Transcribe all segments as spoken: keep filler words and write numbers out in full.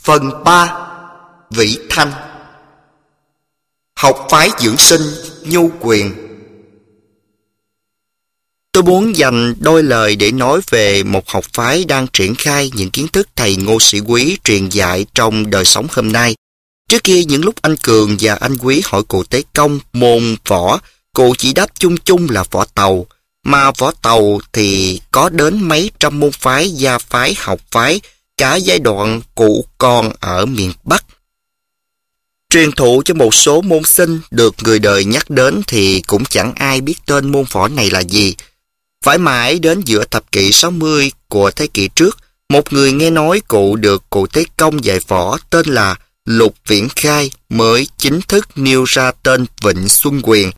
Phần ba. Vĩ Thanh. Học phái dưỡng sinh nhu quyền. Tôi muốn dành đôi lời để nói về một học phái đang triển khai những kiến thức thầy Ngô Sĩ Quý truyền dạy trong đời sống hôm nay. Trước kia những lúc anh Cường và anh Quý hỏi cụ Tế Công môn võ, cụ chỉ đáp chung chung là võ tàu. Mà võ tàu thì có đến mấy trăm môn phái, gia phái, học phái, cả giai đoạn cụ còn ở miền Bắc. Truyền thụ cho một số môn sinh được người đời nhắc đến thì cũng chẳng ai biết tên môn võ này là gì. Phải mãi đến giữa thập kỷ sáu mươi của thế kỷ trước, một người nghe nói cụ được cụ Tế Công dạy võ tên là Lục Viễn Khai mới chính thức nêu ra tên Vịnh Xuân Quyền.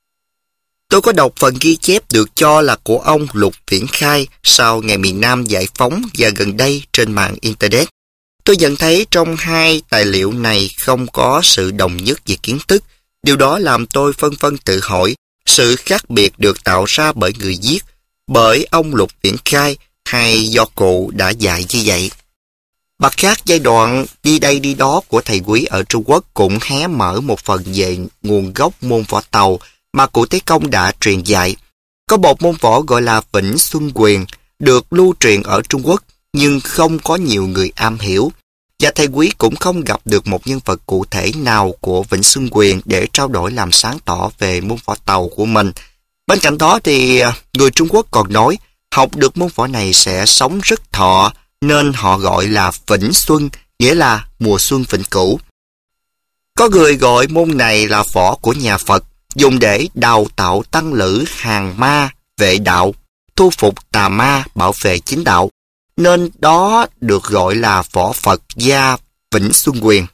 Tôi có đọc phần ghi chép được cho là của ông Lục Viễn Khai sau ngày miền Nam giải phóng và gần đây trên mạng Internet. Tôi nhận thấy trong hai tài liệu này không có sự đồng nhất về kiến thức. Điều đó làm tôi phân vân tự hỏi sự khác biệt được tạo ra bởi người viết, bởi ông Lục Viễn Khai hay do cụ đã dạy như vậy. Mặt khác, giai đoạn đi đây đi đó của thầy Quý ở Trung Quốc cũng hé mở một phần về nguồn gốc môn võ tàu mà cụ Tế Công đã truyền dạy. Có một môn võ gọi là Vĩnh Xuân Quyền, được lưu truyền ở Trung Quốc nhưng không có nhiều người am hiểu. Và thầy Quý cũng không gặp được một nhân vật cụ thể nào của Vĩnh Xuân Quyền để trao đổi làm sáng tỏ về môn võ tàu của mình. Bên cạnh đó thì người Trung Quốc còn nói học được môn võ này sẽ sống rất thọ, nên họ gọi là Vĩnh Xuân, nghĩa là mùa xuân vĩnh cửu. Có người gọi môn này là võ của nhà Phật, dùng để đào tạo tăng lữ hàng ma, vệ đạo, thu phục tà ma, bảo vệ chính đạo, nên đó được gọi là võ Phật gia Vĩnh Xuân Quyền.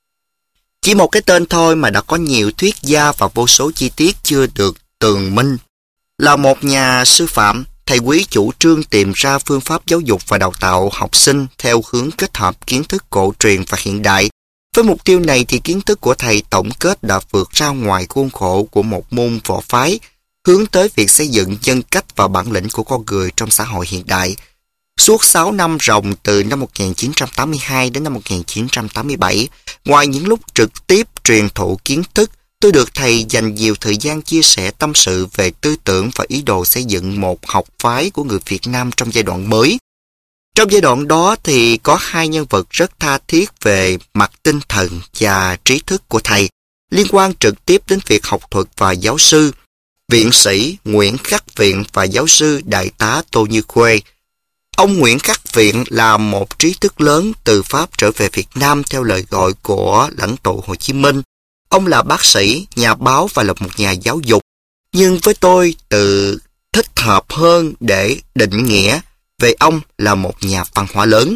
Chỉ một cái tên thôi mà đã có nhiều thuyết gia và vô số chi tiết chưa được tường minh. Là một nhà sư phạm, thầy Quý chủ trương tìm ra phương pháp giáo dục và đào tạo học sinh theo hướng kết hợp kiến thức cổ truyền và hiện đại. Với mục tiêu này thì kiến thức của thầy tổng kết đã vượt ra ngoài khuôn khổ của một môn võ phái, hướng tới việc xây dựng nhân cách và bản lĩnh của con người trong xã hội hiện đại. Suốt sáu năm ròng từ năm một nghìn chín trăm tám mươi hai đến năm một nghìn chín trăm tám mươi bảy, ngoài những lúc trực tiếp truyền thụ kiến thức, tôi được thầy dành nhiều thời gian chia sẻ tâm sự về tư tưởng và ý đồ xây dựng một học phái của người Việt Nam trong giai đoạn mới. Trong giai đoạn đó thì có hai nhân vật rất tha thiết về mặt tinh thần và trí thức của thầy, liên quan trực tiếp đến việc học thuật và giáo sư, viện sĩ Nguyễn Khắc Viện và giáo sư đại tá Tô Như Khuê. Ông Nguyễn Khắc Viện là một trí thức lớn từ Pháp trở về Việt Nam theo lời gọi của lãnh tụ Hồ Chí Minh. Ông là bác sĩ, nhà báo và là một nhà giáo dục. Nhưng với tôi, tự thích hợp hơn để định nghĩa về ông là một nhà văn hóa lớn.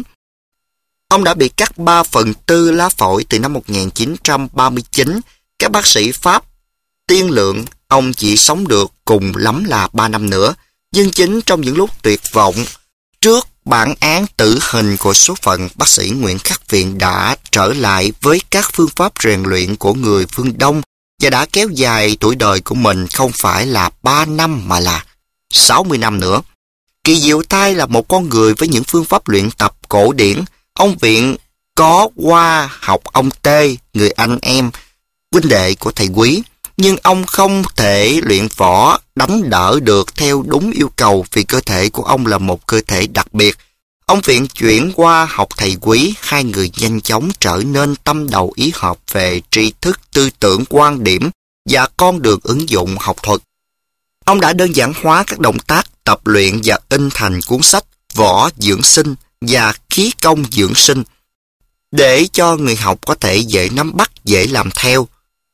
Ông đã bị cắt ba phần tư lá phổi từ năm một nghìn chín trăm ba mươi chín. Các bác sĩ Pháp tiên lượng ông chỉ sống được cùng lắm là ba năm nữa. Nhưng chính trong những lúc tuyệt vọng, trước bản án tử hình của số phận, bác sĩ Nguyễn Khắc Viện đã trở lại với các phương pháp rèn luyện của người phương Đông và đã kéo dài tuổi đời của mình không phải là ba năm mà là sáu mươi năm nữa. Kỳ diệu thay là một con người với những phương pháp luyện tập cổ điển. Ông Viện có qua học ông Tê, người anh em, huynh đệ của thầy Quý, nhưng ông không thể luyện võ đánh đỡ được theo đúng yêu cầu vì cơ thể của ông là một cơ thể đặc biệt. Ông Viện chuyển qua học thầy Quý, hai người nhanh chóng trở nên tâm đầu ý hợp về tri thức, tư tưởng, quan điểm và con đường ứng dụng học thuật. Ông đã đơn giản hóa các động tác tập luyện và in thành cuốn sách Võ Dưỡng Sinh và Khí Công Dưỡng Sinh để cho người học có thể dễ nắm bắt, dễ làm theo.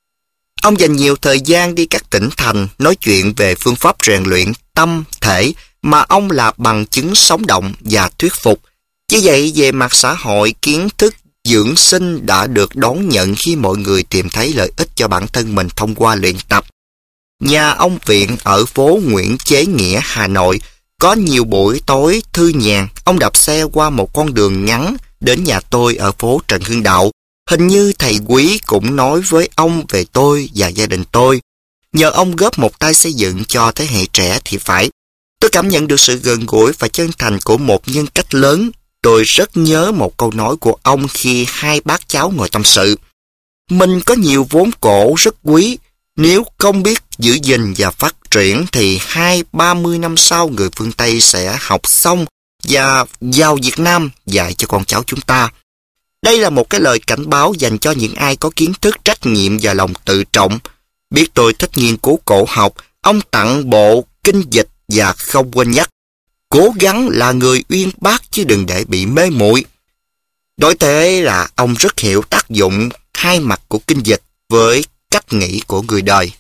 Ông dành nhiều thời gian đi các tỉnh thành nói chuyện về phương pháp rèn luyện tâm thể mà ông là bằng chứng sống động và thuyết phục. Như vậy, về mặt xã hội, kiến thức dưỡng sinh đã được đón nhận khi mọi người tìm thấy lợi ích cho bản thân mình thông qua luyện tập. Nhà ông Viện ở phố Nguyễn Chế Nghĩa, Hà Nội, có nhiều buổi tối thư nhàn, ông đạp xe qua một con đường ngắn đến nhà tôi ở phố Trần Hưng Đạo. Hình như thầy Quý cũng nói với ông về tôi và gia đình tôi. Nhờ ông góp một tay xây dựng cho thế hệ trẻ thì phải. Tôi cảm nhận được sự gần gũi và chân thành của một nhân cách lớn. Tôi rất nhớ một câu nói của ông khi hai bác cháu ngồi tâm sự. Mình có nhiều vốn cổ rất quý, nếu không biết giữ gìn và phát triển thì hai ba mươi năm sau người phương Tây sẽ học xong và vào Việt Nam dạy cho con cháu chúng ta. Đây là một cái lời cảnh báo dành cho những ai có kiến thức, trách nhiệm và lòng tự trọng. Biết tôi thích nghiên cứu cổ học, ông tặng bộ kinh dịch và không quên nhắc: cố gắng là người uyên bác chứ đừng để bị mê muội. Đối thế là ông rất hiểu tác dụng hai mặt của kinh dịch với cách nghĩ của người đời.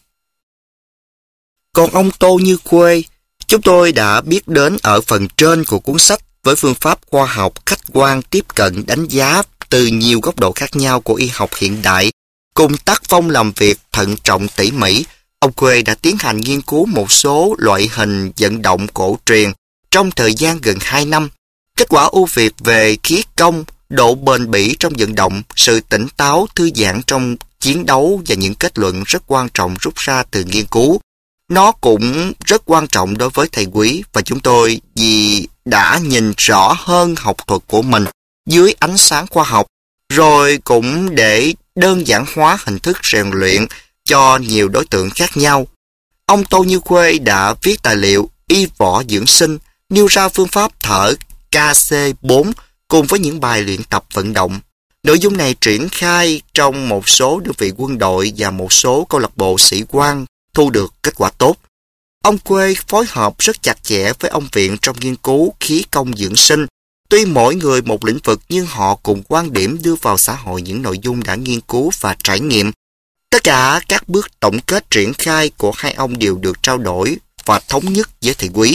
Còn ông Tô Như Khuê, chúng tôi đã biết đến ở phần trên của cuốn sách với phương pháp khoa học khách quan tiếp cận đánh giá từ nhiều góc độ khác nhau của y học hiện đại, cùng tác phong làm việc thận trọng tỉ mỉ. Ông Khuê đã tiến hành nghiên cứu một số loại hình vận động cổ truyền trong thời gian gần hai năm. Kết quả ưu việt về khí công, độ bền bỉ trong vận động, sự tỉnh táo, thư giãn trong chiến đấu và những kết luận rất quan trọng rút ra từ nghiên cứu. Nó cũng rất quan trọng đối với thầy Quý và chúng tôi vì đã nhìn rõ hơn học thuật của mình dưới ánh sáng khoa học, rồi cũng để đơn giản hóa hình thức rèn luyện cho nhiều đối tượng khác nhau. Ông Tô Như Khuê đã viết tài liệu Y Võ Dưỡng Sinh, nêu ra phương pháp thở K C bốn cùng với những bài luyện tập vận động. Nội dung này triển khai trong một số đơn vị quân đội và một số câu lạc bộ sĩ quan, thu được kết quả tốt. Ông Khuê phối hợp rất chặt chẽ với ông Viện trong nghiên cứu khí công dưỡng sinh. Tuy mỗi người một lĩnh vực nhưng họ cùng quan điểm đưa vào xã hội những nội dung đã nghiên cứu và trải nghiệm. Tất cả các bước tổng kết triển khai của hai ông đều được trao đổi và thống nhất với thầy Quý.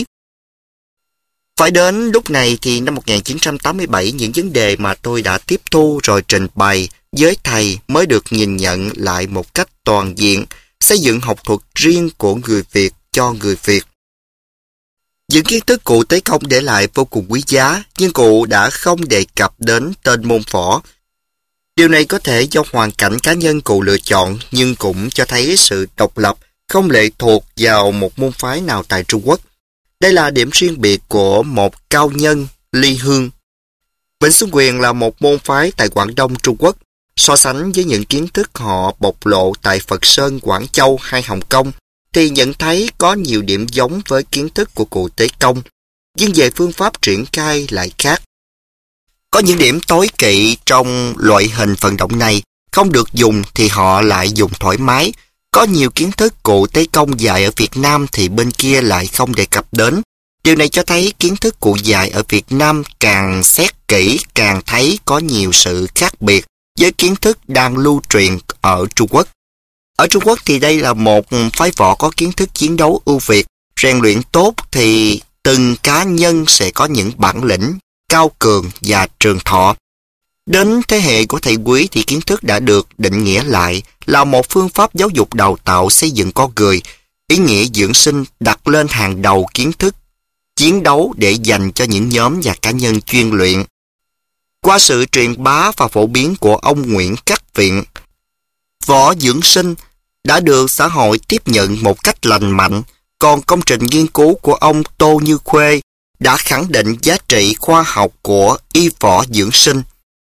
Phải đến lúc này thì năm một nghìn chín trăm tám mươi bảy, những vấn đề mà tôi đã tiếp thu rồi trình bày với thầy mới được nhìn nhận lại một cách toàn diện, xây dựng học thuật riêng của người Việt cho người Việt. Những kiến thức cụ Tế Công để lại vô cùng quý giá, nhưng cụ đã không đề cập đến tên môn võ. Điều này có thể do hoàn cảnh cá nhân cụ lựa chọn, nhưng cũng cho thấy sự độc lập, không lệ thuộc vào một môn phái nào tại Trung Quốc. Đây là điểm riêng biệt của một cao nhân, Ly Hương. Vĩnh Xuân Quyền là một môn phái tại Quảng Đông, Trung Quốc. So sánh với những kiến thức họ bộc lộ tại Phật Sơn, Quảng Châu hay Hồng Kông, thì nhận thấy có nhiều điểm giống với kiến thức của cụ Tế Công, nhưng về phương pháp triển khai lại khác. Có những điểm tối kỵ trong loại hình vận động này, không được dùng thì họ lại dùng thoải mái. Có nhiều kiến thức cụ Tế Công dạy ở Việt Nam thì bên kia lại không đề cập đến. Điều này cho thấy kiến thức cụ dạy ở Việt Nam càng xét kỹ càng thấy có nhiều sự khác biệt với kiến thức đang lưu truyền ở Trung Quốc. Ở Trung Quốc thì đây là một phái võ có kiến thức chiến đấu ưu việt, rèn luyện tốt thì từng cá nhân sẽ có những bản lĩnh cao cường và trường thọ. Đến thế hệ của thầy Quý thì kiến thức đã được định nghĩa lại là một phương pháp giáo dục đào tạo xây dựng con người. Ý nghĩa dưỡng sinh đặt lên hàng đầu kiến thức chiến đấu để dành cho những nhóm và cá nhân chuyên luyện. Qua sự truyền bá và phổ biến của ông Nguyễn Cát Viện, võ dưỡng sinh đã được xã hội tiếp nhận một cách lành mạnh, còn công trình nghiên cứu của ông Tô Như Khuê đã khẳng định giá trị khoa học của y võ dưỡng sinh.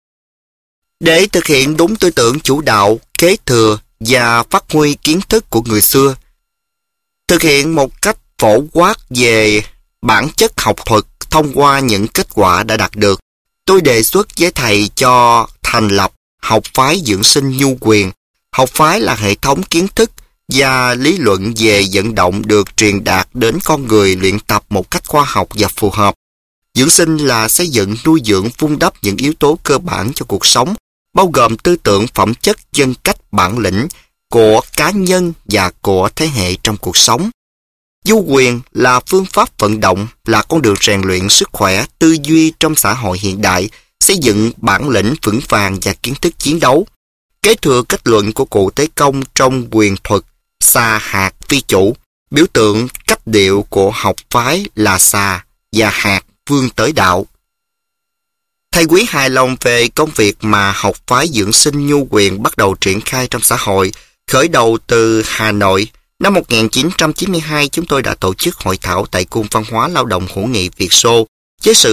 Để thực hiện đúng tư tưởng chủ đạo, kế thừa và phát huy kiến thức của người xưa, thực hiện một cách phổ quát về bản chất học thuật thông qua những kết quả đã đạt được, tôi đề xuất với thầy cho thành lập học phái dưỡng sinh Nhu Quyền. Học phái là hệ thống kiến thức và lý luận về vận động được truyền đạt đến con người luyện tập một cách khoa học và phù hợp. Dưỡng sinh là xây dựng, nuôi dưỡng, vun đắp những yếu tố cơ bản cho cuộc sống, bao gồm tư tưởng, phẩm chất, nhân cách, bản lĩnh của cá nhân và của thế hệ trong cuộc sống. Du quyền là phương pháp vận động, là con đường rèn luyện sức khỏe, tư duy trong xã hội hiện đại, xây dựng bản lĩnh vững vàng và kiến thức chiến đấu. Kế thừa kết luận của cụ Tế Công trong quyền thuật, xà hạt phi chủ, biểu tượng cách điệu của học phái là xà và hạt vươn tới đạo. Thầy Quý hài lòng về công việc mà học phái dưỡng sinh Nhu Quyền bắt đầu triển khai trong xã hội, khởi đầu từ Hà Nội. Năm một nghìn chín trăm chín mươi hai, chúng tôi đã tổ chức hội thảo tại Cung Văn hóa Lao động Hữu nghị Việt Xô với sự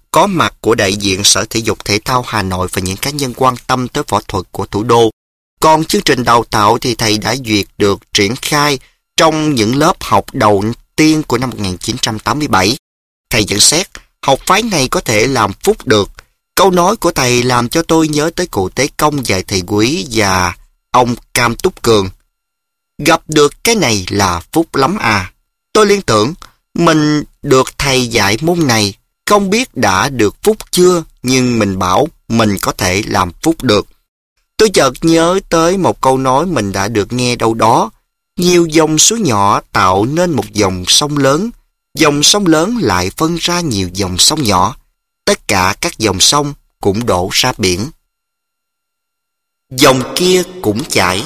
có mặt của đại diện Sở Thể dục Thể thao Hà Nội và những cá nhân quan tâm tới võ thuật của thủ đô. Còn chương trình đào tạo thì thầy đã duyệt được triển khai trong những lớp học đầu tiên của năm một nghìn chín trăm tám mươi bảy. Thầy nhận xét, học phái này có thể làm phúc được. Câu nói của thầy làm cho tôi nhớ tới cụ Tế Công dạy thầy Quý và ông Cam Túc Cường. Gặp được cái này là phúc lắm à. Tôi liên tưởng, mình được thầy dạy môn này, không biết đã được phúc chưa, nhưng mình bảo mình có thể làm phúc được. Tôi chợt nhớ tới một câu nói mình đã được nghe đâu đó. Nhiều dòng suối nhỏ tạo nên một dòng sông lớn. Dòng sông lớn lại phân ra nhiều dòng sông nhỏ. Tất cả các dòng sông cũng đổ ra biển. Dòng kia cũng chảy.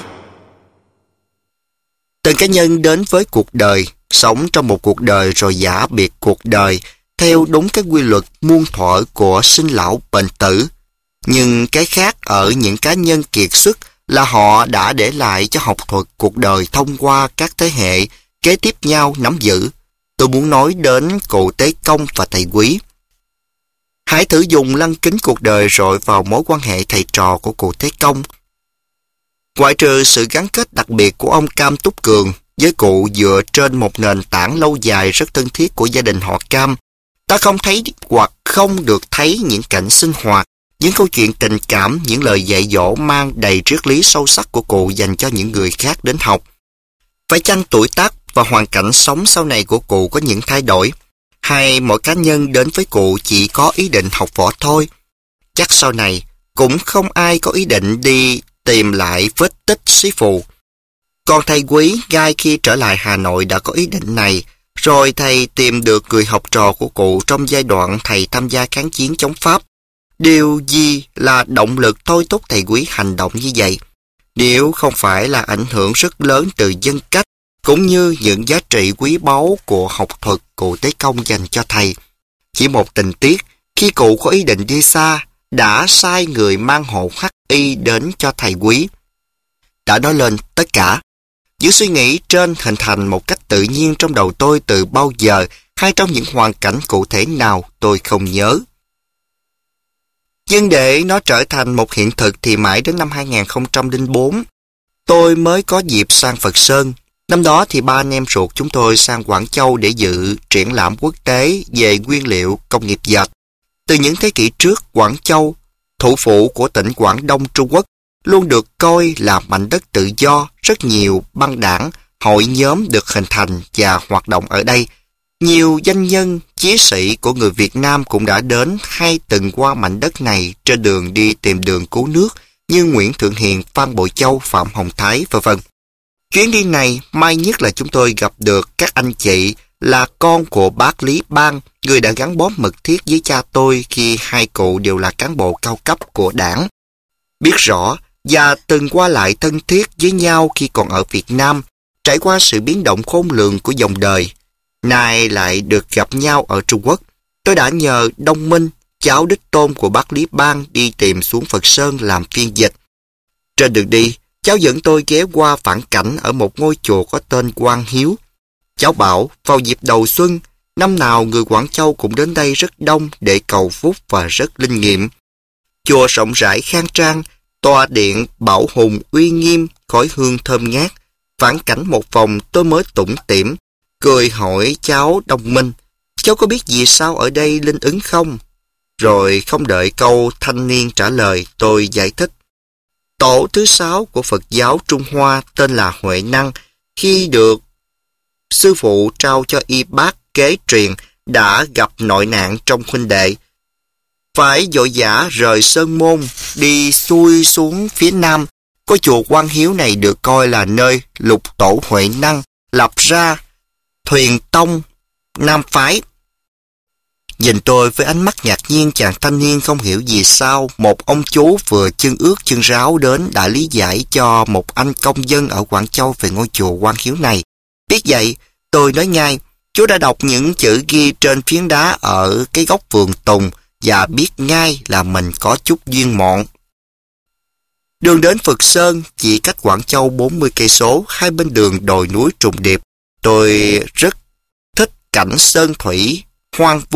Từng cá nhân đến với cuộc đời, sống trong một cuộc đời rồi giả biệt cuộc đời, theo đúng cái quy luật muôn thuở của sinh lão bệnh tử. Nhưng cái khác ở những cá nhân kiệt xuất là họ đã để lại cho học thuật cuộc đời thông qua các thế hệ kế tiếp nhau nắm giữ. Tôi muốn nói đến cụ Tế Công và thầy Quý. Hãy thử dùng lăng kính cuộc đời rọi vào mối quan hệ thầy trò của cụ Tế Công. Ngoại trừ sự gắn kết đặc biệt của ông Cam Túc Cường với cụ dựa trên một nền tảng lâu dài rất thân thiết của gia đình họ Cam, ta không thấy hoặc không được thấy những cảnh sinh hoạt, những câu chuyện tình cảm, những lời dạy dỗ mang đầy triết lý sâu sắc của cụ dành cho những người khác đến học. Phải chăng tuổi tác và hoàn cảnh sống sau này của cụ có những thay đổi, hay mỗi cá nhân đến với cụ chỉ có ý định học võ thôi? Chắc sau này cũng không ai có ý định đi tìm lại vết tích sĩ phù. Còn thầy Quý ngay khi trở lại Hà Nội đã có ý định này, rồi thầy tìm được người học trò của cụ trong giai đoạn thầy tham gia kháng chiến chống Pháp. Điều gì là động lực thôi thúc thầy Quý hành động như vậy? Nếu không phải là ảnh hưởng rất lớn từ nhân cách, cũng như những giá trị quý báu của học thuật cụ Tế Công dành cho thầy. Chỉ một tình tiết, khi cụ có ý định đi xa, đã sai người mang hộ hắc y đến cho thầy Quý. Đã nói lên tất cả. Những suy nghĩ trên hình thành một cách tự nhiên trong đầu tôi từ bao giờ, hay trong những hoàn cảnh cụ thể nào tôi không nhớ. Nhưng để nó trở thành một hiện thực thì mãi đến năm hai nghìn không trăm lẻ bốn, tôi mới có dịp sang Phật Sơn. Năm đó thì ba anh em ruột chúng tôi sang Quảng Châu để dự triển lãm quốc tế về nguyên liệu công nghiệp dệt. Từ những thế kỷ trước, Quảng Châu, thủ phủ của tỉnh Quảng Đông Trung Quốc, luôn được coi là mảnh đất tự do. Rất nhiều băng đảng, hội nhóm được hình thành và hoạt động ở đây. Nhiều danh nhân, chí sĩ của người Việt Nam cũng đã đến hay từng qua mảnh đất này trên đường đi tìm đường cứu nước như Nguyễn Thượng Hiền, Phan Bội Châu, Phạm Hồng Thái, vân vân. Chuyến đi này, may nhất là chúng tôi gặp được các anh chị là con của bác Lý Bang, người đã gắn bó mật thiết với cha tôi khi hai cụ đều là cán bộ cao cấp của đảng. Biết rõ và từng qua lại thân thiết với nhau khi còn ở Việt Nam, trải qua sự biến động khôn lường của dòng đời. Nay lại được gặp nhau ở Trung Quốc. Tôi đã nhờ Đông Minh, cháu đích tôn của bác Lý Bang, đi tìm xuống Phật Sơn làm phiên dịch. Trên đường đi, cháu dẫn tôi ghé qua phản cảnh ở một ngôi chùa có tên Quang Hiếu. Cháu bảo vào dịp đầu xuân, năm nào người Quảng Châu cũng đến đây rất đông để cầu phúc và rất linh nghiệm. Chùa rộng rãi khang trang, tòa điện bảo hùng uy nghiêm, khói hương thơm ngát. Phản cảnh một vòng tôi mới tủm tỉm, cười hỏi cháu Đông Minh, cháu có biết vì sao ở đây linh ứng không? Rồi không đợi câu thanh niên trả lời, tôi giải thích. Tổ thứ sáu của Phật giáo Trung Hoa tên là Huệ Năng, khi được sư phụ trao cho y bác kế truyền, đã gặp nội nạn trong huynh đệ. Phải vội vã rời Sơn Môn, đi xuôi xuống phía nam. Có chùa Quang Hiếu này được coi là nơi lục tổ Huệ Năng lập ra Thuyền Tông Nam Phái. Nhìn tôi với ánh mắt ngạc nhiên, chàng thanh niên không hiểu vì sao một ông chú vừa chân ướt chân ráo đến đã lý giải cho một anh công dân ở Quảng Châu về ngôi chùa Quang Hiếu này. Biết vậy, tôi nói ngay, chú đã đọc những chữ ghi trên phiến đá ở cái góc vườn tùng và biết ngay là mình có chút duyên mọn. Đường đến Phật Sơn chỉ cách Quảng Châu bốn mươi cây số, hai bên đường đồi núi trùng điệp. Tôi rất thích cảnh sơn thủy hoang vu,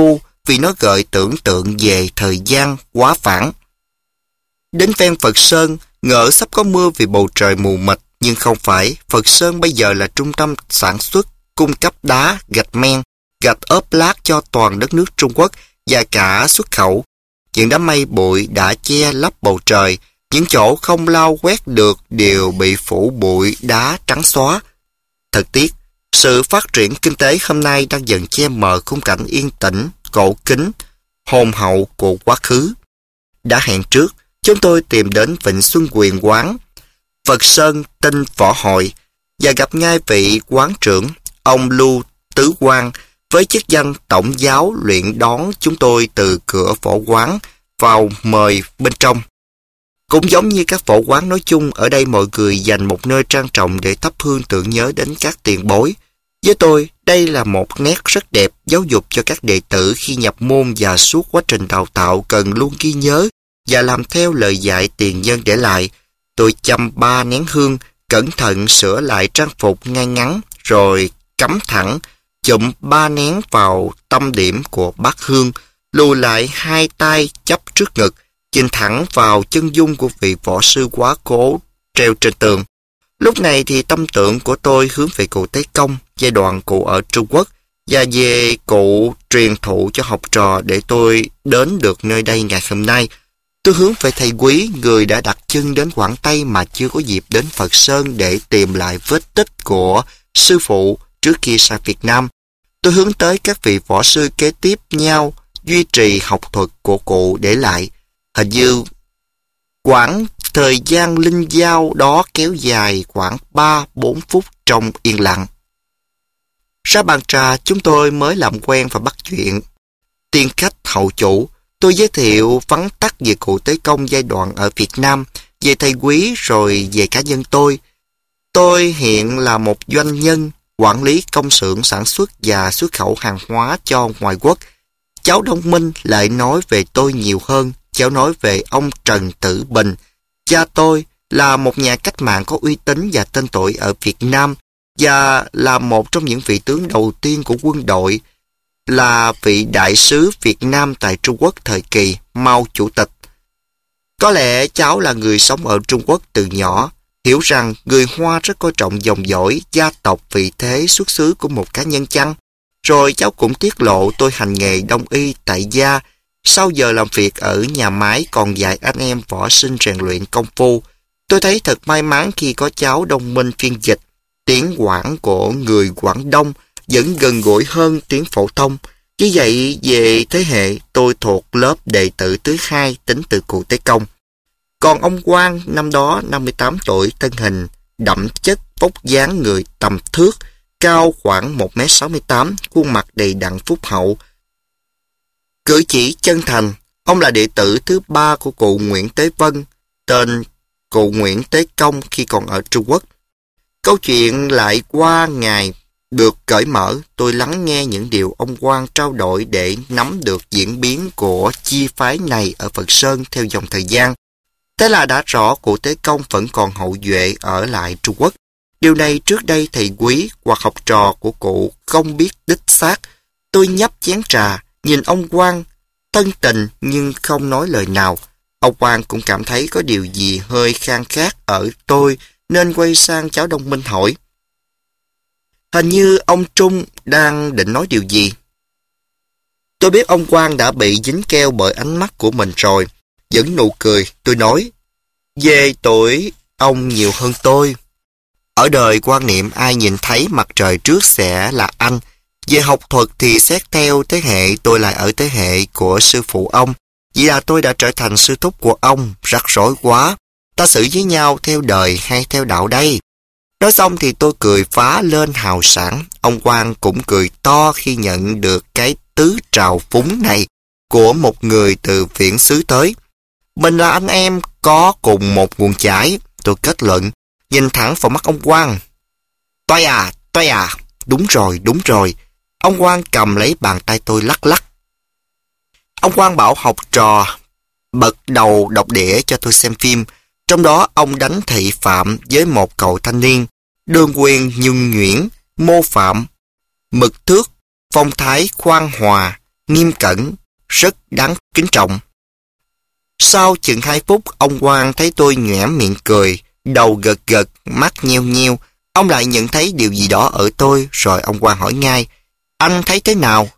vì nó gợi tưởng tượng về thời gian quá phản. Đến ven Phật Sơn, ngỡ sắp có mưa vì bầu trời mù mịt, nhưng không phải. Phật Sơn bây giờ là trung tâm sản xuất, cung cấp đá, gạch men, gạch ốp lát cho toàn đất nước Trung Quốc và cả xuất khẩu. Những đám mây bụi đã che lấp bầu trời, những chỗ không lau quét được đều bị phủ bụi đá trắng xóa. Thật tiếc, sự phát triển kinh tế hôm nay đang dần che mờ khung cảnh yên tĩnh, cổ kính, hồn hậu của quá khứ. Đã hẹn trước, chúng tôi tìm đến Vịnh Xuân Quyền quán, Phật Sơn Tinh Võ Hội và gặp ngay vị quán trưởng, ông Lưu Tứ Quang, với chức danh tổng giáo luyện đón chúng tôi từ cửa võ quán vào mời bên trong. Cũng giống như các võ quán nói chung, ở đây mọi người dành một nơi trang trọng để thắp hương tưởng nhớ đến các tiền bối. Với tôi, đây là một nét rất đẹp giáo dục cho các đệ tử khi nhập môn và suốt quá trình đào tạo cần luôn ghi nhớ và làm theo lời dạy tiền nhân để lại. Tôi châm ba nén hương, cẩn thận sửa lại trang phục ngay ngắn, rồi cắm thẳng, chụm ba nén vào tâm điểm của bát hương, lùi lại hai tay chắp trước ngực, nhìn thẳng vào chân dung của vị võ sư quá cố treo trên tường. Lúc này thì tâm tưởng của tôi hướng về cụ Tế Công, giai đoạn cụ ở Trung Quốc, và về cụ truyền thụ cho học trò để tôi đến được nơi đây ngày hôm nay. Tôi hướng về thầy Quý, người đã đặt chân đến Quảng Tây mà chưa có dịp đến Phật Sơn để tìm lại vết tích của sư phụ trước khi sang Việt Nam. Tôi hướng tới các vị võ sư kế tiếp nhau, duy trì học thuật của cụ để lại. Hình như quãng thời gian linh giao đó kéo dài khoảng ba bốn phút trong yên lặng. Ra bàn trà, chúng tôi mới làm quen và bắt chuyện. Tiên khách hậu chủ, tôi giới thiệu vắn tắt về cụ Tế Công giai đoạn ở Việt Nam, về thầy Quý rồi về cá nhân tôi. Tôi hiện là một doanh nhân, quản lý công xưởng sản xuất và xuất khẩu hàng hóa cho ngoại quốc. Cháu Đông Minh lại nói về tôi nhiều hơn. Cháu nói về ông Trần Tử Bình. Cha tôi là một nhà cách mạng có uy tín và tên tuổi ở Việt Nam và là một trong những vị tướng đầu tiên của quân đội, là vị đại sứ Việt Nam tại Trung Quốc thời kỳ Mao Chủ tịch. Có lẽ cháu là người sống ở Trung Quốc từ nhỏ, hiểu rằng người Hoa rất coi trọng dòng dõi, gia tộc, vị thế, xuất xứ của một cá nhân chăng. Rồi cháu cũng tiết lộ tôi hành nghề đông y tại gia, sau giờ làm việc ở nhà máy còn dạy anh em võ sinh rèn luyện công phu. Tôi thấy thật may mắn khi có cháu Đông Minh phiên dịch. Tiếng Quảng của người Quảng Đông vẫn gần gũi hơn tiếng phổ thông. Như vậy, về thế hệ, tôi thuộc lớp đệ tử thứ hai tính từ cụ Tế Công. Còn ông Quang, năm đó năm mươi tám tuổi, thân hình, đậm chất, vóc dáng người tầm thước, cao khoảng một mét sáu mươi tám, khuôn mặt đầy đặn phúc hậu, cử chỉ chân thành. Ông là đệ tử thứ ba của cụ Nguyễn Tế Vân, tên cụ Nguyễn Tế Công khi còn ở Trung Quốc. Câu chuyện lại qua ngày được cởi mở, tôi lắng nghe những điều ông Quang trao đổi để nắm được diễn biến của chi phái này ở Phật Sơn theo dòng thời gian. Thế là đã rõ cụ Tế Công vẫn còn hậu duệ ở lại Trung Quốc. Điều này trước đây thầy Quý hoặc học trò của cụ không biết đích xác. Tôi nhấp chén trà, nhìn ông Quang, thân tình nhưng không nói lời nào. Ông Quang cũng cảm thấy có điều gì hơi khan khác ở tôi, nên quay sang cháu Đông Minh hỏi. Hình như ông Trung đang định nói điều gì. Tôi biết ông Quang đã bị dính keo bởi ánh mắt của mình rồi. Vẫn nụ cười, tôi nói, về tuổi ông nhiều hơn tôi. Ở đời quan niệm ai nhìn thấy mặt trời trước sẽ là anh. Về học thuật thì xét theo thế hệ, tôi lại ở thế hệ của sư phụ ông. Vậy là tôi đã trở thành sư thúc của ông, rắc rối quá. Ta xử với nhau theo đời hay theo đạo đây? Nói xong thì tôi cười phá lên hào sảng. Ông Quang cũng cười to khi nhận được cái tứ trào phúng này của một người từ viễn xứ tới. Mình là anh em có cùng một nguồn chảy, tôi kết luận, nhìn thẳng vào mắt ông Quang. Toay à, toay à, đúng rồi, đúng rồi. Ông Quang cầm lấy bàn tay tôi lắc lắc. Ông Quang bảo học trò bật đầu đọc đĩa cho tôi xem phim. Trong đó ông đánh thị phạm với một cậu thanh niên, đường quyền nhường nhuyễn, mô phạm, mực thước, phong thái khoan hòa, nghiêm cẩn, rất đáng kính trọng. Sau chừng hai phút, ông Quang thấy tôi nhoẻn miệng cười, đầu gật gật, mắt nheo nheo. Ông lại nhận thấy điều gì đó ở tôi, rồi ông Quang hỏi ngay, anh thấy thế nào?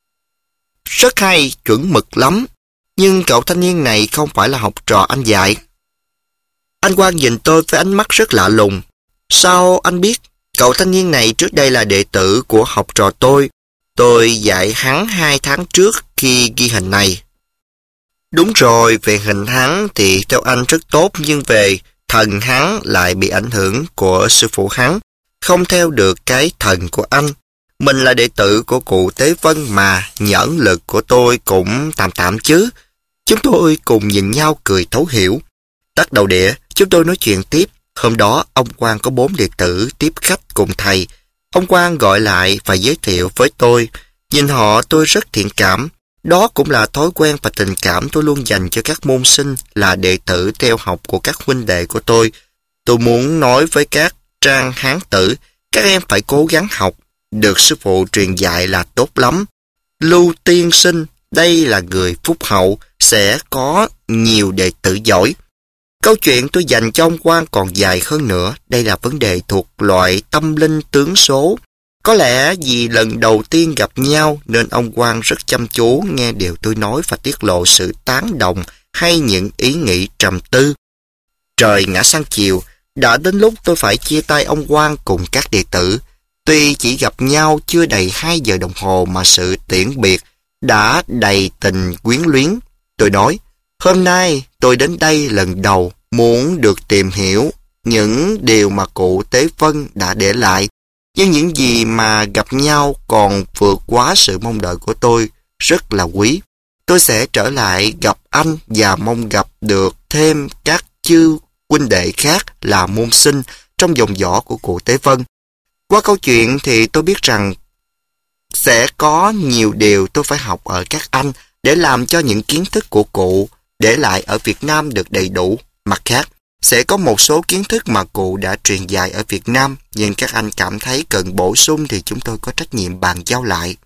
Rất hay, chuẩn mực lắm. Nhưng cậu thanh niên này không phải là học trò anh dạy. Anh Quang nhìn tôi với ánh mắt rất lạ lùng. Sao anh biết? Cậu thanh niên này trước đây là đệ tử của học trò tôi. Tôi dạy hắn hai tháng trước khi ghi hình này. Đúng rồi, về hình hắn thì theo anh rất tốt, nhưng về thần hắn lại bị ảnh hưởng của sư phụ hắn, không theo được cái thần của anh. Mình là đệ tử của cụ Tế Vân mà, nhẫn lực của tôi cũng tạm tạm chứ. Chúng tôi cùng nhìn nhau cười thấu hiểu. Tắt đầu đĩa, chúng tôi nói chuyện tiếp. Hôm đó, ông Quang có bốn đệ tử tiếp khách cùng thầy. Ông Quang gọi lại và giới thiệu với tôi. Nhìn họ tôi rất thiện cảm. Đó cũng là thói quen và tình cảm tôi luôn dành cho các môn sinh là đệ tử theo học của các huynh đệ của tôi. Tôi muốn nói với các trang hán tử, các em phải cố gắng học. Được sư phụ truyền dạy là tốt lắm. Lưu tiên sinh, đây là người phúc hậu, sẽ có nhiều đệ tử giỏi. Câu chuyện tôi dành cho ông Quang còn dài hơn nữa. Đây là vấn đề thuộc loại tâm linh tướng số. Có lẽ vì lần đầu tiên gặp nhau nên ông Quang rất chăm chú nghe điều tôi nói và tiết lộ sự tán đồng hay những ý nghĩ trầm tư. Trời ngã sang chiều, đã đến lúc tôi phải chia tay ông Quang cùng các đệ tử. Tuy chỉ gặp nhau chưa đầy hai giờ đồng hồ mà sự tiễn biệt đã đầy tình quyến luyến. Tôi nói, hôm nay tôi đến đây lần đầu muốn được tìm hiểu những điều mà cụ Tế Vân đã để lại. Nhưng những gì mà gặp nhau còn vượt quá sự mong đợi của tôi, rất là quý. Tôi sẽ trở lại gặp anh và mong gặp được thêm các chư huynh đệ khác là môn sinh trong dòng dõi của cụ Tế Vân. Qua câu chuyện thì tôi biết rằng sẽ có nhiều điều tôi phải học ở các anh để làm cho những kiến thức của cụ để lại ở Việt Nam được đầy đủ. Mặt khác, sẽ có một số kiến thức mà cụ đã truyền dạy ở Việt Nam, nhưng các anh cảm thấy cần bổ sung thì chúng tôi có trách nhiệm bàn giao lại.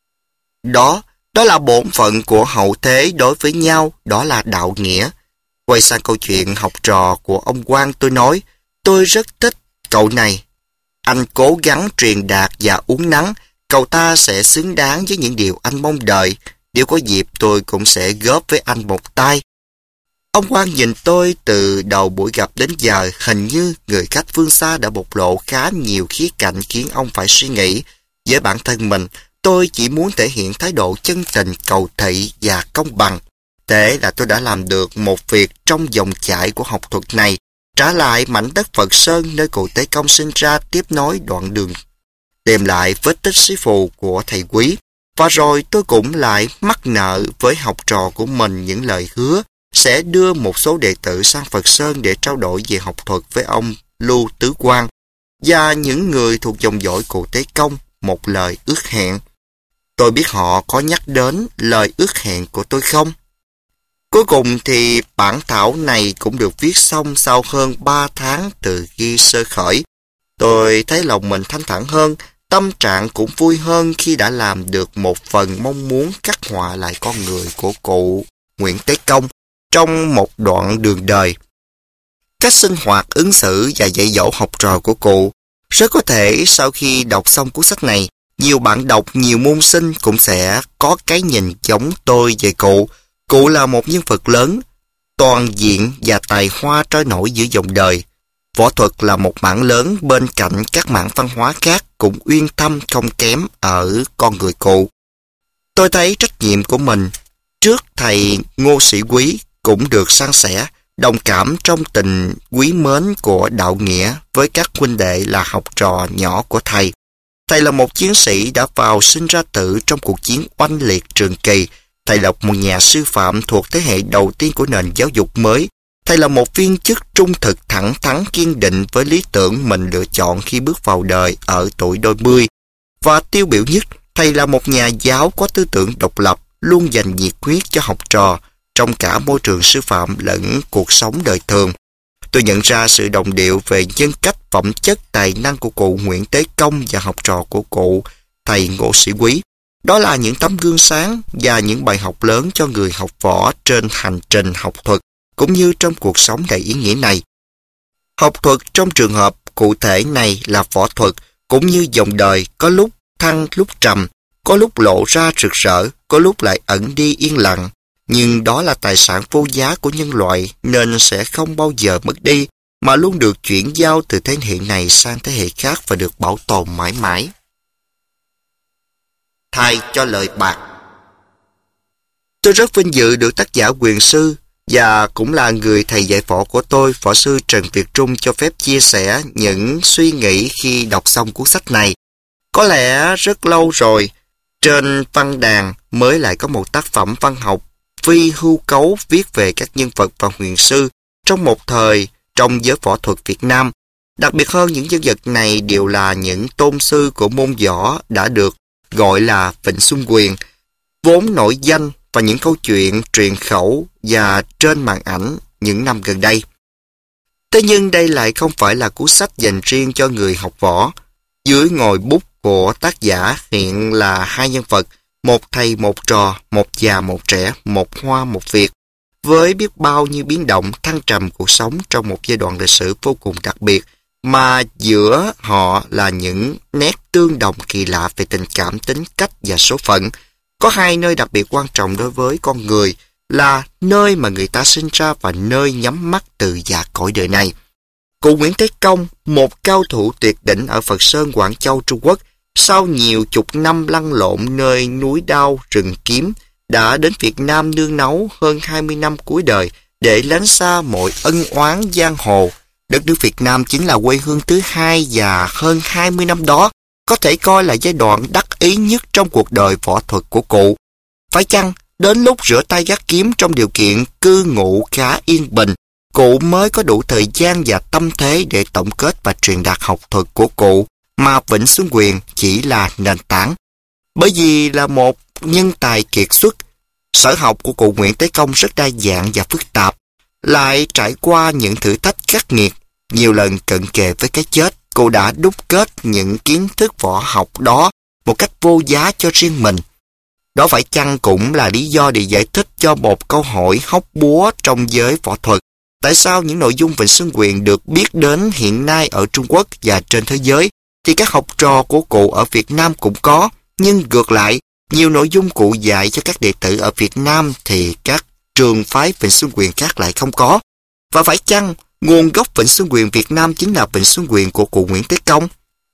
Đó, đó là bổn phận của hậu thế đối với nhau, đó là đạo nghĩa. Quay sang câu chuyện học trò của ông Quang, tôi nói, tôi rất thích cậu này. Anh cố gắng truyền đạt và uốn nắn, cậu ta sẽ xứng đáng với những điều anh mong đợi. Nếu có dịp tôi cũng sẽ góp với anh một tay. Ông Quang nhìn tôi từ đầu buổi gặp đến giờ, hình như người khách phương xa đã bộc lộ khá nhiều khía cạnh khiến ông phải suy nghĩ. Với bản thân mình, tôi chỉ muốn thể hiện thái độ chân tình, cầu thị và công bằng. Thế là tôi đã làm được một việc trong dòng chảy của học thuật này, trả lại mảnh đất Phật Sơn nơi cụ Tế Công sinh ra, tiếp nối đoạn đường, tìm lại vết tích xí phù của thầy quý. Và rồi tôi cũng lại mắc nợ với học trò của mình những lời hứa sẽ đưa một số đệ tử sang Phật Sơn để trao đổi về học thuật với ông Lưu Tứ Quang và những người thuộc dòng dõi cụ Tế Công một lời ước hẹn. Tôi biết họ có nhắc đến lời ước hẹn của tôi không? Cuối cùng thì bản thảo này cũng được viết xong sau hơn ba tháng từ khi sơ khởi. Tôi thấy lòng mình thanh thản hơn, tâm trạng cũng vui hơn khi đã làm được một phần mong muốn khắc họa lại con người của cụ Nguyễn Tế Công trong một đoạn đường đời. Cách sinh hoạt, ứng xử và dạy dỗ học trò của cụ. Rất có thể sau khi đọc xong cuốn sách này, nhiều bạn đọc, nhiều môn sinh cũng sẽ có cái nhìn giống tôi về cụ. Cụ là một nhân vật lớn, toàn diện và tài hoa trôi nổi giữa dòng đời. Võ thuật là một mảng lớn bên cạnh các mảng văn hóa khác cũng uyên thâm không kém ở con người cụ. Tôi thấy trách nhiệm của mình trước thầy Ngô Sĩ Quý cũng được san sẻ, đồng cảm trong tình quý mến của đạo nghĩa với các huynh đệ là học trò nhỏ của thầy. Thầy là một chiến sĩ đã vào sinh ra tử trong cuộc chiến oanh liệt Trường Kỳ. Thầy là một nhà sư phạm thuộc thế hệ đầu tiên của nền giáo dục mới. Thầy là một viên chức trung thực, thẳng thắn, kiên định với lý tưởng mình lựa chọn khi bước vào đời ở tuổi đôi mươi. Và tiêu biểu nhất, thầy là một nhà giáo có tư tưởng độc lập, luôn dành nhiệt huyết cho học trò trong cả môi trường sư phạm lẫn cuộc sống đời thường. Tôi nhận ra sự đồng điệu về nhân cách, phẩm chất, tài năng của cụ Nguyễn Tế Công và học trò của cụ thầy Ngô Sĩ Quý. Đó là những tấm gương sáng và những bài học lớn cho người học võ trên hành trình học thuật, cũng như trong cuộc sống đầy ý nghĩa này. Học thuật trong trường hợp cụ thể này là võ thuật, cũng như dòng đời có lúc thăng lúc trầm, có lúc lộ ra rực rỡ, có lúc lại ẩn đi yên lặng. Nhưng đó là tài sản vô giá của nhân loại nên sẽ không bao giờ mất đi, mà luôn được chuyển giao từ thế hệ này sang thế hệ khác và được bảo tồn mãi mãi. Thay cho lời bạc. Tôi rất vinh dự được tác giả quyền sư và cũng là người thầy dạy võ của tôi, võ sư Trần Việt Trung, cho phép chia sẻ những suy nghĩ khi đọc xong cuốn sách này. Có lẽ rất lâu rồi, trên văn đàn mới lại có một tác phẩm văn học phi hư cấu viết về các nhân vật và huyền sư trong một thời trong giới võ thuật Việt Nam. Đặc biệt hơn, những nhân vật này đều là những tôn sư của môn võ đã được gọi là Vịnh Xuân Quyền, vốn nổi danh và những câu chuyện truyền khẩu và trên màn ảnh những năm gần đây. Thế nhưng đây lại không phải là cuốn sách dành riêng cho người học võ. Dưới ngòi bút của tác giả hiện là hai nhân vật, một thầy một trò, một già một trẻ, một hoa một việt, với biết bao nhiêu biến động thăng trầm cuộc sống trong một giai đoạn lịch sử vô cùng đặc biệt, mà giữa họ là những nét tương đồng kỳ lạ về tình cảm, tính cách và số phận. Có hai nơi đặc biệt quan trọng đối với con người, là nơi mà người ta sinh ra và nơi nhắm mắt từ già cõi đời này. Cụ Nguyễn Thế Công, một cao thủ tuyệt đỉnh ở Phật Sơn, Quảng Châu, Trung Quốc, sau nhiều chục năm lăn lộn nơi núi đao, rừng kiếm, đã đến Việt Nam nương náu hơn hai mươi năm cuối đời để lánh xa mọi ân oán giang hồ. Đất nước Việt Nam chính là quê hương thứ hai và hơn hai mươi năm đó có thể coi là giai đoạn đắc ý nhất trong cuộc đời võ thuật của cụ. Phải chăng đến lúc rửa tay gác kiếm trong điều kiện cư ngụ khá yên bình, cụ mới có đủ thời gian và tâm thế để tổng kết và truyền đạt học thuật của cụ, mà Vịnh Xuân Quyền chỉ là nền tảng. Bởi vì là một nhân tài kiệt xuất, sở học của cụ Nguyễn Thế Công rất đa dạng và phức tạp, lại trải qua những thử thách khắc nghiệt, nhiều lần cận kề với cái chết. Cụ đã đúc kết những kiến thức võ học đó một cách vô giá cho riêng mình. Đó phải chăng cũng là lý do để giải thích cho một câu hỏi hóc búa trong giới võ thuật: tại sao những nội dung Vịnh Xuân Quyền được biết đến hiện nay ở Trung Quốc và trên thế giới thì các học trò của cụ ở Việt Nam cũng có, nhưng ngược lại, nhiều nội dung cụ dạy cho các đệ tử ở Việt Nam thì các trường phái Vịnh Xuân Quyền khác lại không có? Và phải chăng nguồn gốc Vịnh Xuân Quyền Việt Nam chính là Vịnh Xuân Quyền của cụ Nguyễn Thế Công?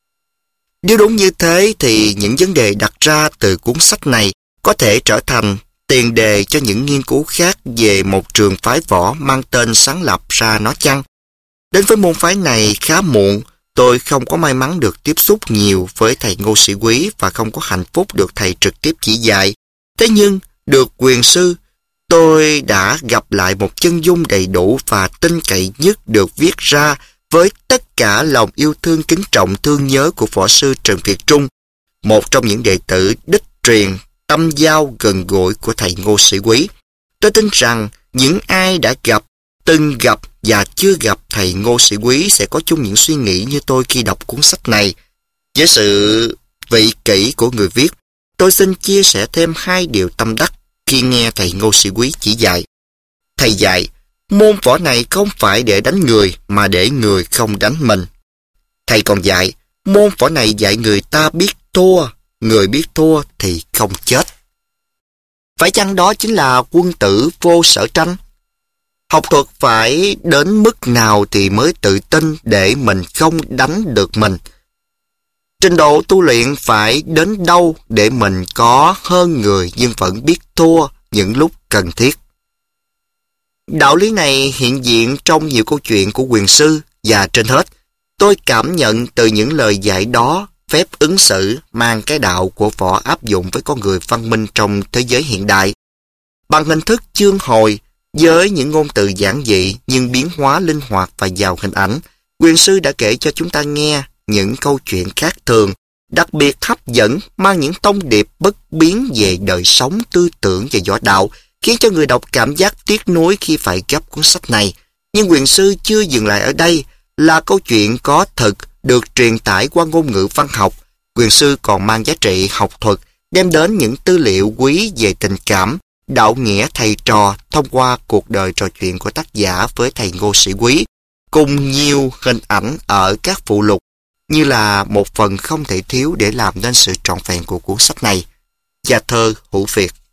Nếu đúng như thế thì những vấn đề đặt ra từ cuốn sách này có thể trở thành tiền đề cho những nghiên cứu khác về một trường phái võ mang tên sáng lập ra nó chăng? Đến với môn phái này khá muộn, tôi không có may mắn được tiếp xúc nhiều với thầy Ngô Sĩ Quý và không có hạnh phúc được thầy trực tiếp chỉ dạy. Thế nhưng, được quyền sư, tôi đã gặp lại một chân dung đầy đủ và tin cậy nhất được viết ra với tất cả lòng yêu thương kính trọng thương nhớ của võ sư Trần Việt Trung, một trong những đệ tử đích truyền tâm giao gần gũi của thầy Ngô Sĩ Quý. Tôi tin rằng những ai đã gặp, từng gặp và chưa gặp thầy Ngô Sĩ Quý sẽ có chung những suy nghĩ như tôi khi đọc cuốn sách này. Với sự vị kỷ của người viết, tôi xin chia sẻ thêm hai điều tâm đắc khi nghe thầy Ngô Sĩ Quý chỉ dạy. Thầy dạy, môn võ này không phải để đánh người mà để người không đánh mình. Thầy còn dạy, môn võ này dạy người ta biết thua, người biết thua thì không chết. Phải chăng đó chính là quân tử vô sở tranh? Học thuật phải đến mức nào thì mới tự tin để mình không đánh được mình? Trình độ tu luyện phải đến đâu để mình có hơn người nhưng vẫn biết thua những lúc cần thiết? Đạo lý này hiện diện trong nhiều câu chuyện của quyền sư, và trên hết, tôi cảm nhận từ những lời dạy đó phép ứng xử mang cái đạo của võ áp dụng với con người văn minh trong thế giới hiện đại. Bằng hình thức chương hồi, với những ngôn từ giản dị nhưng biến hóa linh hoạt và giàu hình ảnh, quyền sư đã kể cho chúng ta nghe những câu chuyện khác thường, đặc biệt hấp dẫn, mang những thông điệp bất biến về đời sống, tư tưởng và võ đạo, khiến cho người đọc cảm giác tiếc nuối khi phải gấp cuốn sách này. Nhưng quyền sư chưa dừng lại ở đây, là câu chuyện có thực được truyền tải qua ngôn ngữ văn học. Quyền sư còn mang giá trị học thuật đem đến những tư liệu quý về tình cảm, đạo nghĩa thầy trò thông qua cuộc đời trò chuyện của tác giả với thầy Ngô Sĩ Quý, cùng nhiều hình ảnh ở các phụ lục, như là một phần không thể thiếu để làm nên sự trọn vẹn của cuốn sách này. Nhà thơ Hữu Việt.